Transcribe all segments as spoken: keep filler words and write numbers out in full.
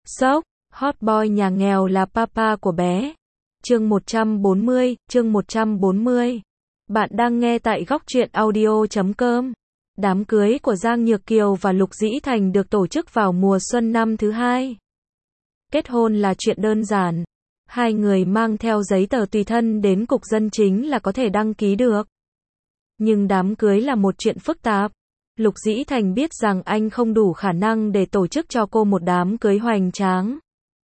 Sốc, hot boy nhà nghèo là papa của bé. Chương một trăm bốn mươi, chương một trăm bốn mươi. Bạn đang nghe tại góc truyện audio chấm com. Đám cưới của Giang Nhược Kiều và Lục Dĩ Thành được tổ chức vào mùa xuân năm thứ hai. Kết hôn là chuyện đơn giản. Hai người mang theo giấy tờ tùy thân đến cục dân chính là có thể đăng ký được. Nhưng đám cưới là một chuyện phức tạp. Lục Dĩ Thành biết rằng anh không đủ khả năng để tổ chức cho cô một đám cưới hoành tráng.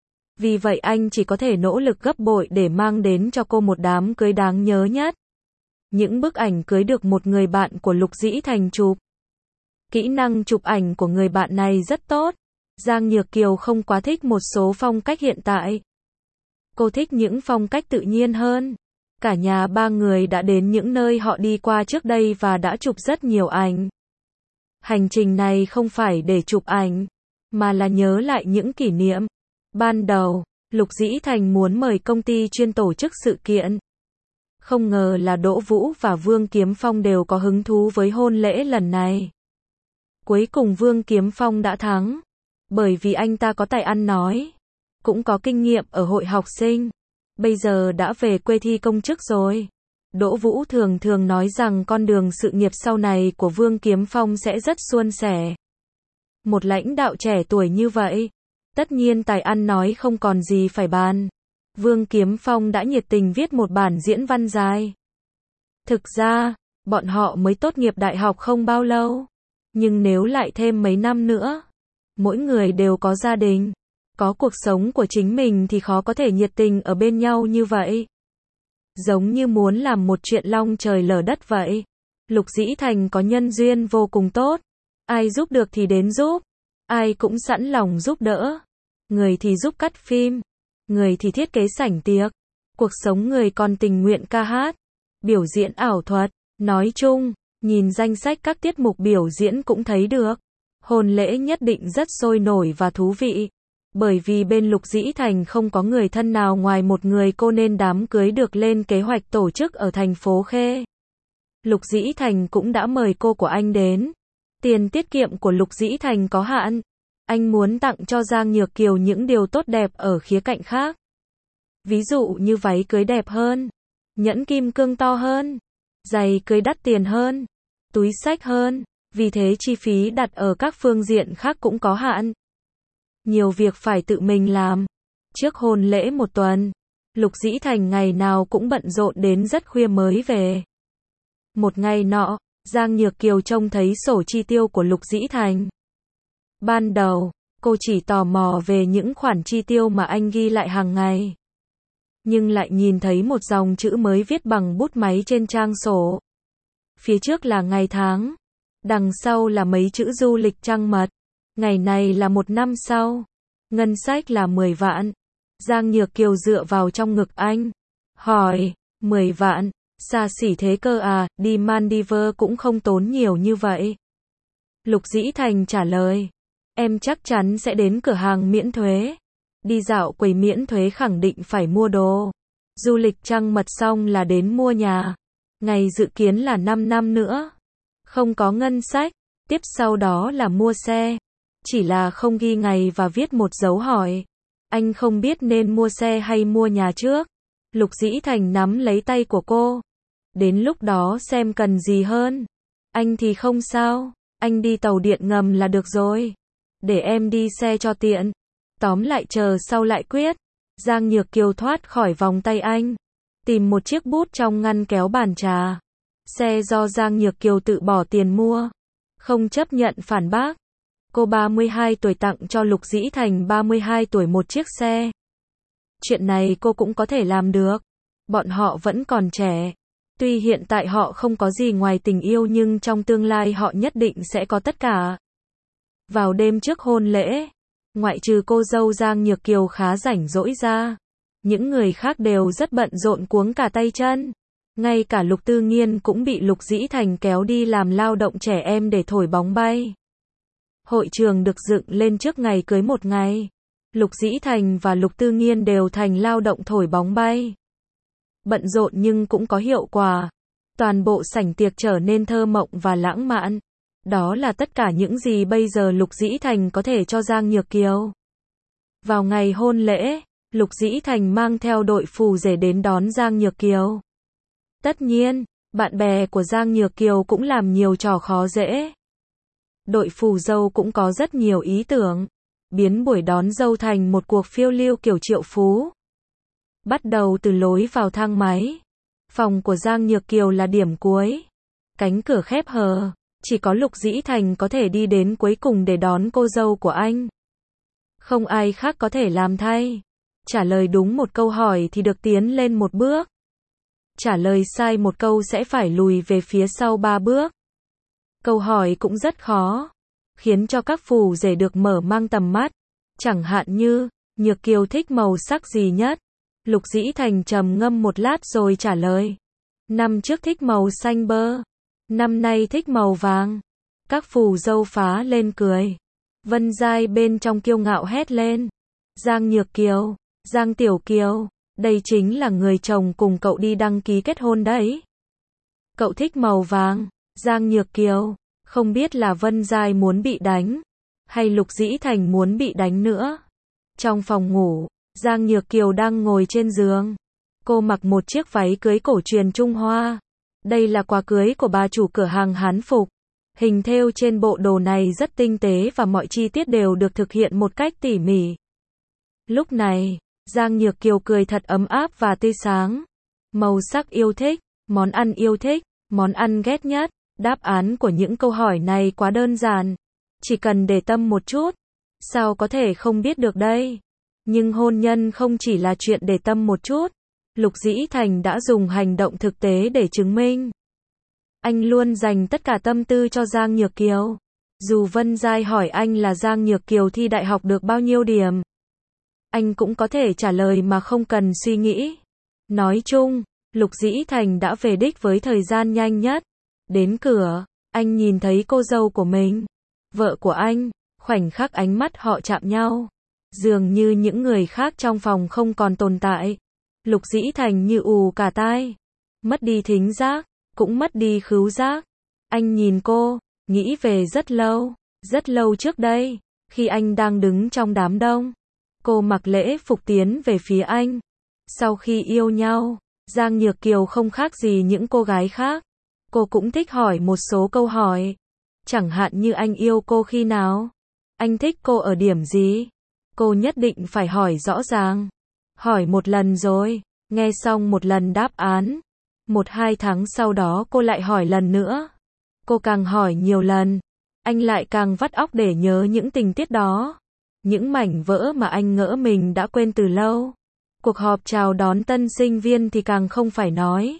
Vì vậy anh chỉ có thể nỗ lực gấp bội để mang đến cho cô một đám cưới đáng nhớ nhất. Những bức ảnh cưới được một người bạn của Lục Dĩ Thành chụp. Kỹ năng chụp ảnh của người bạn này rất tốt. Giang Nhược Kiều không quá thích một số phong cách hiện tại. Cô thích những phong cách tự nhiên hơn. Cả nhà ba người đã đến những nơi họ đi qua trước đây và đã chụp rất nhiều ảnh. Hành trình này không phải để chụp ảnh, mà là nhớ lại những kỷ niệm. Ban đầu, Lục Dĩ Thành muốn mời công ty chuyên tổ chức sự kiện. Không ngờ là Đỗ Vũ và Vương Kiếm Phong đều có hứng thú với hôn lễ lần này. Cuối cùng Vương Kiếm Phong đã thắng, bởi vì anh ta có tài ăn nói, cũng có kinh nghiệm ở hội học sinh. Bây giờ đã về quê thi công chức rồi. Đỗ Vũ thường thường nói rằng con đường sự nghiệp sau này của Vương Kiếm Phong sẽ rất suôn sẻ. Một lãnh đạo trẻ tuổi như vậy, tất nhiên tài ăn nói không còn gì phải bàn. Vương Kiếm Phong đã nhiệt tình viết một bản diễn văn dài. Thực ra, bọn họ mới tốt nghiệp đại học không bao lâu. Nhưng nếu lại thêm mấy năm nữa, mỗi người đều có gia đình, có cuộc sống của chính mình thì khó có thể nhiệt tình ở bên nhau như vậy. Giống như muốn làm một chuyện long trời lở đất vậy. Lục Dĩ Thành có nhân duyên vô cùng tốt. Ai giúp được thì đến giúp. Ai cũng sẵn lòng giúp đỡ. Người thì giúp cắt phim. Người thì thiết kế sảnh tiệc. Cuộc sống người còn tình nguyện ca hát, biểu diễn ảo thuật. Nói chung, nhìn danh sách các tiết mục biểu diễn cũng thấy được. Hôn lễ nhất định rất sôi nổi và thú vị. Bởi vì bên Lục Dĩ Thành không có người thân nào ngoài một người cô nên đám cưới được lên kế hoạch tổ chức ở thành phố Khê. Lục Dĩ Thành cũng đã mời cô của anh đến. Tiền tiết kiệm của Lục Dĩ Thành có hạn. Anh muốn tặng cho Giang Nhược Kiều những điều tốt đẹp ở khía cạnh khác. Ví dụ như váy cưới đẹp hơn, nhẫn kim cương to hơn, giày cưới đắt tiền hơn, túi xách hơn. Vì thế chi phí đặt ở các phương diện khác cũng có hạn. Nhiều việc phải tự mình làm. Trước hôn lễ một tuần, Lục Dĩ Thành ngày nào cũng bận rộn đến rất khuya mới về. Một ngày nọ, Giang Nhược Kiều trông thấy sổ chi tiêu của Lục Dĩ Thành. Ban đầu, cô chỉ tò mò về những khoản chi tiêu mà anh ghi lại hàng ngày. Nhưng lại nhìn thấy một dòng chữ mới viết bằng bút máy trên trang sổ. Phía trước là ngày tháng, đằng sau là mấy chữ du lịch trăng mật. Ngày này là một năm sau. Ngân sách là mười vạn. Giang Nhược Kiều dựa vào trong ngực anh. Hỏi, mười vạn, xa xỉ thế cơ à, đi Maldives cũng không tốn nhiều như vậy. Lục Dĩ Thành trả lời, em chắc chắn sẽ đến cửa hàng miễn thuế. Đi dạo quầy miễn thuế khẳng định phải mua đồ. Du lịch trăng mật xong là đến mua nhà. Ngày dự kiến là năm năm nữa. Không có ngân sách. Tiếp sau đó là mua xe. Chỉ là không ghi ngày và viết một dấu hỏi. Anh không biết nên mua xe hay mua nhà trước. Lục Dĩ Thành nắm lấy tay của cô. Đến lúc đó xem cần gì hơn. Anh thì không sao. Anh đi tàu điện ngầm là được rồi. Để em đi xe cho tiện. Tóm lại chờ sau lại quyết. Giang Nhược Kiều thoát khỏi vòng tay anh. Tìm một chiếc bút trong ngăn kéo bàn trà. Xe do Giang Nhược Kiều tự bỏ tiền mua. Không chấp nhận phản bác. Cô ba mươi hai tuổi tặng cho Lục Dĩ Thành ba mươi hai tuổi một chiếc xe. Chuyện này cô cũng có thể làm được. Bọn họ vẫn còn trẻ. Tuy hiện tại họ không có gì ngoài tình yêu nhưng trong tương lai họ nhất định sẽ có tất cả. Vào đêm trước hôn lễ, ngoại trừ cô dâu Giang Nhược Kiều khá rảnh rỗi ra, những người khác đều rất bận rộn cuống cả tay chân. Ngay cả Lục Tư Nghiên cũng bị Lục Dĩ Thành kéo đi làm lao động trẻ em để thổi bóng bay. Hội trường được dựng lên trước ngày cưới một ngày. Lục Dĩ Thành và Lục Tư Nghiên đều thành lao động thổi bóng bay. Bận rộn nhưng cũng có hiệu quả. Toàn bộ sảnh tiệc trở nên thơ mộng và lãng mạn. Đó là tất cả những gì bây giờ Lục Dĩ Thành có thể cho Giang Nhược Kiều. Vào ngày hôn lễ, Lục Dĩ Thành mang theo đội phù rể đến đón Giang Nhược Kiều. Tất nhiên, bạn bè của Giang Nhược Kiều cũng làm nhiều trò khó dễ. Đội phù dâu cũng có rất nhiều ý tưởng, biến buổi đón dâu thành một cuộc phiêu lưu kiểu triệu phú. Bắt đầu từ lối vào thang máy. Phòng của Giang Nhược Kiều là điểm cuối. Cánh cửa khép hờ, chỉ có Lục Dĩ Thành có thể đi đến cuối cùng để đón cô dâu của anh. Không ai khác có thể làm thay. Trả lời đúng một câu hỏi thì được tiến lên một bước. Trả lời sai một câu sẽ phải lùi về phía sau ba bước. Câu hỏi cũng rất khó, khiến cho các phù rể được mở mang tầm mắt. Chẳng hạn như, Nhược Kiều thích màu sắc gì nhất? Lục Dĩ Thành trầm ngâm một lát rồi trả lời. Năm trước thích màu xanh bơ, năm nay thích màu vàng. Các phù dâu phá lên cười. Vân Giai bên trong kiêu ngạo hét lên. Giang Nhược Kiều, Giang Tiểu Kiều, đây chính là người chồng cùng cậu đi đăng ký kết hôn đấy. Cậu thích màu vàng. Giang Nhược Kiều, không biết là Vân Giai muốn bị đánh, hay Lục Dĩ Thành muốn bị đánh nữa. Trong phòng ngủ, Giang Nhược Kiều đang ngồi trên giường. Cô mặc một chiếc váy cưới cổ truyền Trung Hoa. Đây là quà cưới của bà chủ cửa hàng Hán Phục. Hình thêu trên bộ đồ này rất tinh tế và mọi chi tiết đều được thực hiện một cách tỉ mỉ. Lúc này, Giang Nhược Kiều cười thật ấm áp và tươi sáng. Màu sắc yêu thích, món ăn yêu thích, món ăn ghét nhất. Đáp án của những câu hỏi này quá đơn giản. Chỉ cần để tâm một chút. Sao có thể không biết được đây? Nhưng hôn nhân không chỉ là chuyện để tâm một chút. Lục Dĩ Thành đã dùng hành động thực tế để chứng minh. Anh luôn dành tất cả tâm tư cho Giang Nhược Kiều. Dù Vân Giai hỏi anh là Giang Nhược Kiều thi đại học được bao nhiêu điểm, anh cũng có thể trả lời mà không cần suy nghĩ. Nói chung, Lục Dĩ Thành đã về đích với thời gian nhanh nhất. Đến cửa, anh nhìn thấy cô dâu của mình, vợ của anh, khoảnh khắc ánh mắt họ chạm nhau. Dường như những người khác trong phòng không còn tồn tại. Lục Dĩ Thành như ù cả tai, mất đi thính giác, cũng mất đi khứu giác. Anh nhìn cô, nghĩ về rất lâu, rất lâu trước đây, khi anh đang đứng trong đám đông. Cô mặc lễ phục tiến về phía anh. Sau khi yêu nhau, Giang Nhược Kiều không khác gì những cô gái khác. Cô cũng thích hỏi một số câu hỏi. Chẳng hạn như anh yêu cô khi nào? Anh thích cô ở điểm gì? Cô nhất định phải hỏi rõ ràng. Hỏi một lần rồi, nghe xong một lần đáp án. Một hai tháng sau đó cô lại hỏi lần nữa. Cô càng hỏi nhiều lần, anh lại càng vắt óc để nhớ những tình tiết đó. Những mảnh vỡ mà anh ngỡ mình đã quên từ lâu. Cuộc họp chào đón tân sinh viên thì càng không phải nói.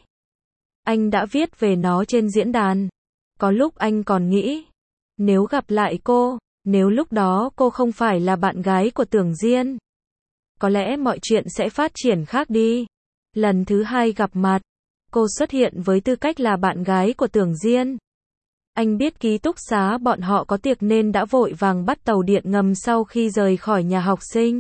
Anh đã viết về nó trên diễn đàn. Có lúc anh còn nghĩ, nếu gặp lại cô, nếu lúc đó cô không phải là bạn gái của Tưởng Diên, có lẽ mọi chuyện sẽ phát triển khác đi. Lần thứ hai gặp mặt, cô xuất hiện với tư cách là bạn gái của Tưởng Diên. Anh biết ký túc xá bọn họ có tiệc nên đã vội vàng bắt tàu điện ngầm sau khi rời khỏi nhà học sinh.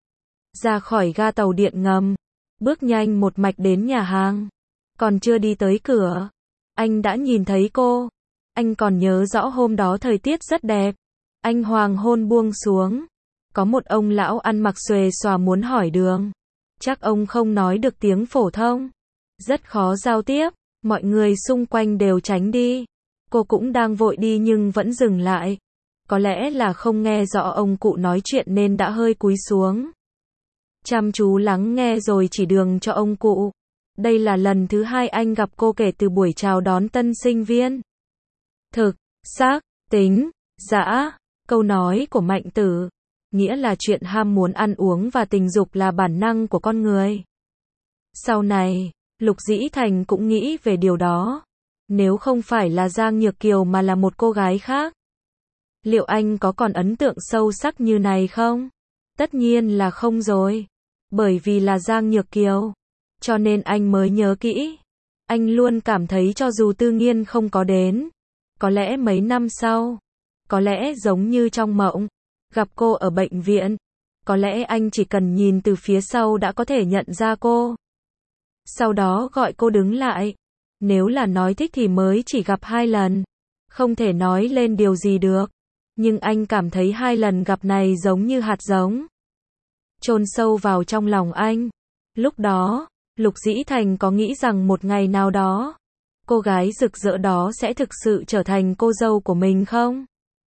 Ra khỏi ga tàu điện ngầm, bước nhanh một mạch đến nhà hàng. Còn chưa đi tới cửa, anh đã nhìn thấy cô. Anh còn nhớ rõ hôm đó thời tiết rất đẹp. Anh hoàng hôn buông xuống. Có một ông lão ăn mặc xuề xòa muốn hỏi đường. Chắc ông không nói được tiếng phổ thông. Rất khó giao tiếp, mọi người xung quanh đều tránh đi. Cô cũng đang vội đi nhưng vẫn dừng lại. Có lẽ là không nghe rõ ông cụ nói chuyện nên đã hơi cúi xuống. Chăm chú lắng nghe rồi chỉ đường cho ông cụ. Đây là lần thứ hai anh gặp cô kể từ buổi chào đón tân sinh viên. Thực, xác, tính, dã, câu nói của Mạnh Tử, nghĩa là chuyện ham muốn ăn uống và tình dục là bản năng của con người. Sau này, Lục Dĩ Thành cũng nghĩ về điều đó. Nếu không phải là Giang Nhược Kiều mà là một cô gái khác, liệu anh có còn ấn tượng sâu sắc như này không? Tất nhiên là không rồi. Bởi vì là Giang Nhược Kiều, cho nên anh mới nhớ kỹ. Anh luôn cảm thấy cho dù Tư Nghiên không có đến, có lẽ mấy năm sau, có lẽ giống như trong mộng, gặp cô ở bệnh viện, có lẽ anh chỉ cần nhìn từ phía sau đã có thể nhận ra cô. Sau đó gọi cô đứng lại. Nếu là nói thích thì mới chỉ gặp hai lần, không thể nói lên điều gì được. Nhưng anh cảm thấy hai lần gặp này giống như hạt giống. chôn sâu vào trong lòng anh. Lúc đó, Lục Dĩ Thành có nghĩ rằng một ngày nào đó, cô gái rực rỡ đó sẽ thực sự trở thành cô dâu của mình không?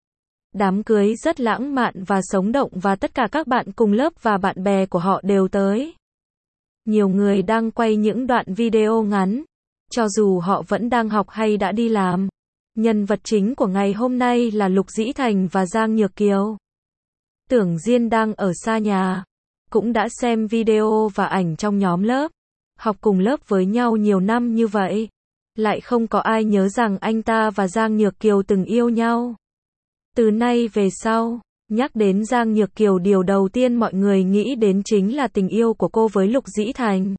Đám cưới rất lãng mạn và sống động và tất cả các bạn cùng lớp và bạn bè của họ đều tới. Nhiều người đang quay những đoạn video ngắn, cho dù họ vẫn đang học hay đã đi làm. Nhân vật chính của ngày hôm nay là Lục Dĩ Thành và Giang Nhược Kiều. Tưởng Diên đang ở xa nhà, cũng đã xem video và ảnh trong nhóm lớp. Học cùng lớp với nhau nhiều năm như vậy, lại không có ai nhớ rằng anh ta và Giang Nhược Kiều từng yêu nhau. Từ nay về sau, nhắc đến Giang Nhược Kiều điều đầu tiên mọi người nghĩ đến chính là tình yêu của cô với Lục Dĩ Thành.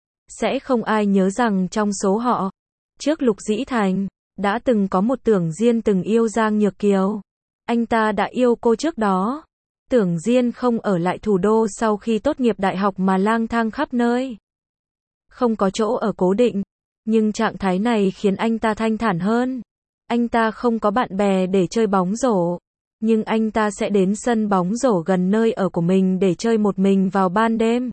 Sẽ không ai nhớ rằng trong số họ, trước Lục Dĩ Thành, đã từng có một Tưởng Diên từng yêu Giang Nhược Kiều. Anh ta đã yêu cô trước đó. Tưởng Diên không ở lại thủ đô sau khi tốt nghiệp đại học mà lang thang khắp nơi. Không có chỗ ở cố định, nhưng trạng thái này khiến anh ta thanh thản hơn. Anh ta không có bạn bè để chơi bóng rổ, nhưng anh ta sẽ đến sân bóng rổ gần nơi ở của mình để chơi một mình vào ban đêm.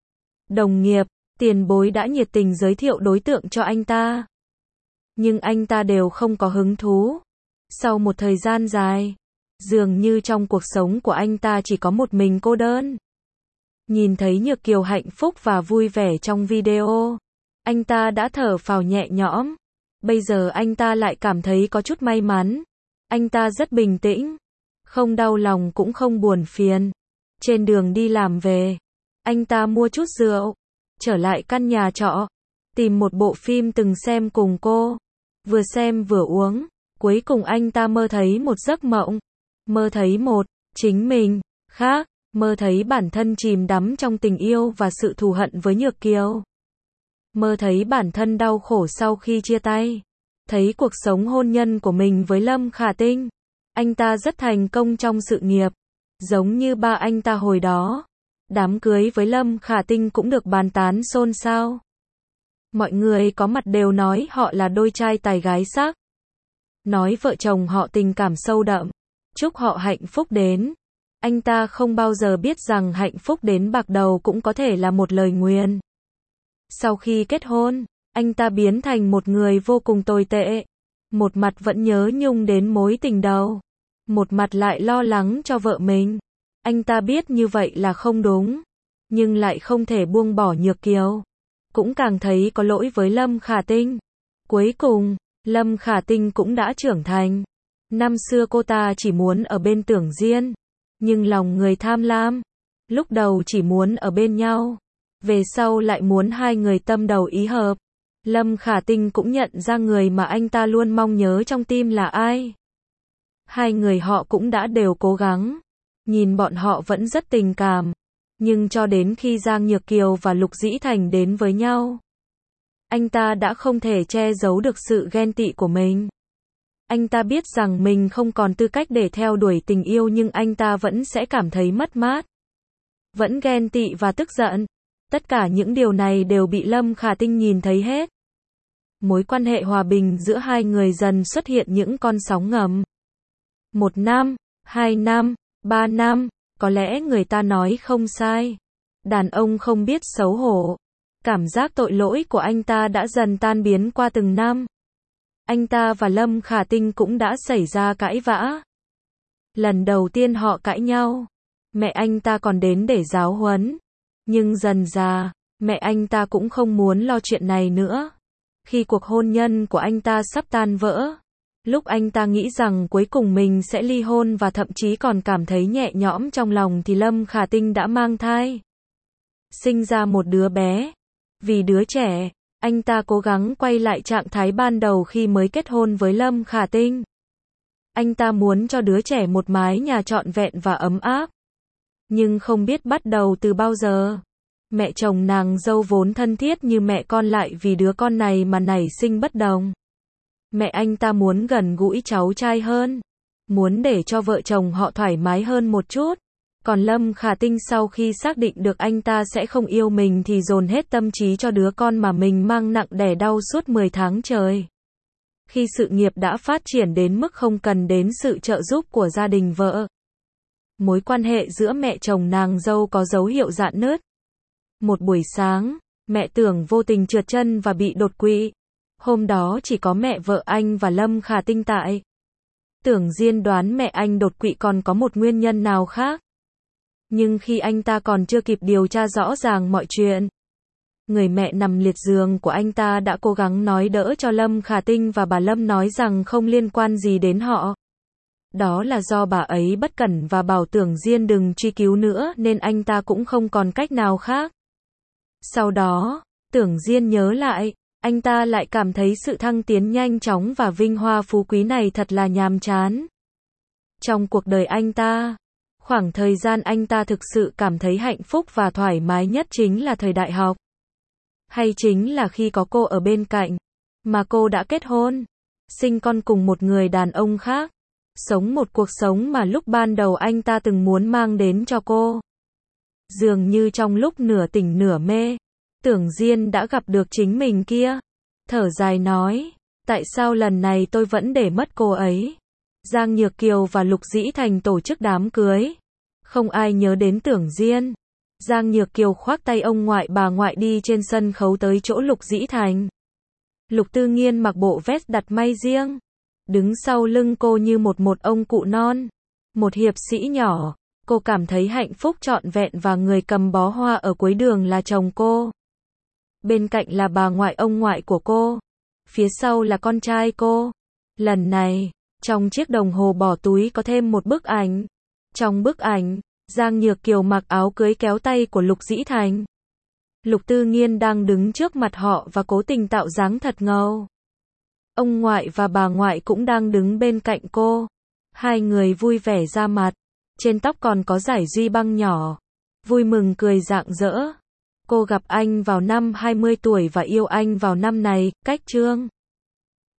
Đồng nghiệp, tiền bối đã nhiệt tình giới thiệu đối tượng cho anh ta. Nhưng anh ta đều không có hứng thú. Sau một thời gian dài, dường như trong cuộc sống của anh ta chỉ có một mình cô đơn. Nhìn thấy Nhược Kiều hạnh phúc và vui vẻ trong video, anh ta đã thở phào nhẹ nhõm. Bây giờ anh ta lại cảm thấy có chút may mắn. Anh ta rất bình tĩnh, không đau lòng cũng không buồn phiền. Trên đường đi làm về, anh ta mua chút rượu, trở lại căn nhà trọ, tìm một bộ phim từng xem cùng cô. Vừa xem vừa uống, cuối cùng anh ta mơ thấy một giấc mộng. Mơ thấy một, chính mình, khác, mơ thấy bản thân chìm đắm trong tình yêu và sự thù hận với Nhược Kiều. Mơ thấy bản thân đau khổ sau khi chia tay. Thấy cuộc sống hôn nhân của mình với Lâm Khả Tinh. Anh ta rất thành công trong sự nghiệp. Giống như ba anh ta hồi đó. Đám cưới với Lâm Khả Tinh cũng được bàn tán xôn xao. Mọi người có mặt đều nói họ là đôi trai tài gái sắc. Nói vợ chồng họ tình cảm sâu đậm. Chúc họ hạnh phúc đến. Anh ta không bao giờ biết rằng hạnh phúc đến bạc đầu cũng có thể là một lời nguyền. Sau khi kết hôn, anh ta biến thành một người vô cùng tồi tệ. Một mặt vẫn nhớ nhung đến mối tình đầu, một mặt lại lo lắng cho vợ mình. Anh ta biết như vậy là không đúng, nhưng lại không thể buông bỏ Nhược Kiều. Cũng càng thấy có lỗi với Lâm Khả Tinh. Cuối cùng, Lâm Khả Tinh cũng đã trưởng thành. Năm xưa cô ta chỉ muốn ở bên Tưởng Diên, nhưng lòng người tham lam. Lúc đầu chỉ muốn ở bên nhau, về sau lại muốn hai người tâm đầu ý hợp. Lâm Khả Tinh cũng nhận ra người mà anh ta luôn mong nhớ trong tim là ai. Hai người họ cũng đã đều cố gắng. Nhìn bọn họ vẫn rất tình cảm. Nhưng cho đến khi Giang Nhược Kiều và Lục Dĩ Thành đến với nhau, anh ta đã không thể che giấu được sự ghen tị của mình. Anh ta biết rằng mình không còn tư cách để theo đuổi tình yêu nhưng anh ta vẫn sẽ cảm thấy mất mát. Vẫn ghen tị và tức giận. Tất cả những điều này đều bị Lâm Khả Tinh nhìn thấy hết. Mối quan hệ hòa bình giữa hai người dần xuất hiện những con sóng ngầm. Một năm, hai năm, ba năm, có lẽ người ta nói không sai. Đàn ông không biết xấu hổ. Cảm giác tội lỗi của anh ta đã dần tan biến qua từng năm. Anh ta và Lâm Khả Tinh cũng đã xảy ra cãi vã. Lần đầu tiên họ cãi nhau, mẹ anh ta còn đến để giáo huấn. Nhưng dần dà, mẹ anh ta cũng không muốn lo chuyện này nữa. Khi cuộc hôn nhân của anh ta sắp tan vỡ, lúc anh ta nghĩ rằng cuối cùng mình sẽ ly hôn và thậm chí còn cảm thấy nhẹ nhõm trong lòng thì Lâm Khả Tinh đã mang thai. Sinh ra một đứa bé. Vì đứa trẻ, anh ta cố gắng quay lại trạng thái ban đầu khi mới kết hôn với Lâm Khả Tinh. Anh ta muốn cho đứa trẻ một mái nhà trọn vẹn và ấm áp. Nhưng không biết bắt đầu từ bao giờ, mẹ chồng nàng dâu vốn thân thiết như mẹ con lại vì đứa con này mà nảy sinh bất đồng. Mẹ anh ta muốn gần gũi cháu trai hơn, muốn để cho vợ chồng họ thoải mái hơn một chút. Còn Lâm Khả Tinh sau khi xác định được anh ta sẽ không yêu mình thì dồn hết tâm trí cho đứa con mà mình mang nặng đẻ đau suốt mười tháng trời. Khi sự nghiệp đã phát triển đến mức không cần đến sự trợ giúp của gia đình vợ, Mối quan hệ giữa mẹ chồng nàng dâu có dấu hiệu rạn nứt. Một buổi sáng, mẹ Tưởng vô tình trượt chân và bị đột quỵ. Hôm đó chỉ có mẹ vợ anh và Lâm Khả Tinh tại. Tưởng Diên đoán mẹ anh đột quỵ còn có một nguyên nhân nào khác. Nhưng khi anh ta còn chưa kịp điều tra rõ ràng mọi chuyện, người mẹ nằm liệt giường của anh ta đã cố gắng nói đỡ cho Lâm Khả Tinh và bà Lâm nói rằng không liên quan gì đến họ. Đó là do bà ấy bất cẩn và bảo Tưởng Diên đừng truy cứu nữa nên anh ta cũng không còn cách nào khác. Sau đó, Tưởng Diên nhớ lại, anh ta lại cảm thấy sự thăng tiến nhanh chóng và vinh hoa phú quý này thật là nhàm chán. Trong cuộc đời anh ta, khoảng thời gian anh ta thực sự cảm thấy hạnh phúc và thoải mái nhất chính là thời đại học. Hay chính là khi có cô ở bên cạnh, mà cô đã kết hôn, sinh con cùng một người đàn ông khác, sống một cuộc sống mà lúc ban đầu anh ta từng muốn mang đến cho cô. Dường như trong lúc nửa tỉnh nửa mê, Tưởng Diên đã gặp được chính mình kia. Thở dài nói, tại sao lần này tôi vẫn để mất cô ấy? Giang Nhược Kiều và Lục Dĩ Thành tổ chức đám cưới. Không ai nhớ đến Tưởng Diên. Giang Nhược Kiều khoác tay ông ngoại bà ngoại đi trên sân khấu tới chỗ Lục Dĩ Thành. Lục Tư Nghiên mặc bộ vest đặt may riêng, đứng sau lưng cô như một một ông cụ non, một hiệp sĩ nhỏ. Cô cảm thấy hạnh phúc trọn vẹn và người cầm bó hoa ở cuối đường là chồng cô. Bên cạnh là bà ngoại ông ngoại của cô. Phía sau là con trai cô. Lần này, trong chiếc đồng hồ bỏ túi có thêm một bức ảnh. Trong bức ảnh, Giang Nhược Kiều mặc áo cưới kéo tay của Lục Dĩ Thành. Lục Tư Nghiên đang đứng trước mặt họ và cố tình tạo dáng thật ngầu. Ông ngoại và bà ngoại cũng đang đứng bên cạnh cô. Hai người vui vẻ ra mặt. Trên tóc còn có dải duy băng nhỏ. Vui mừng cười rạng rỡ. Cô gặp anh vào năm hai mươi tuổi và yêu anh vào năm này, cách chương.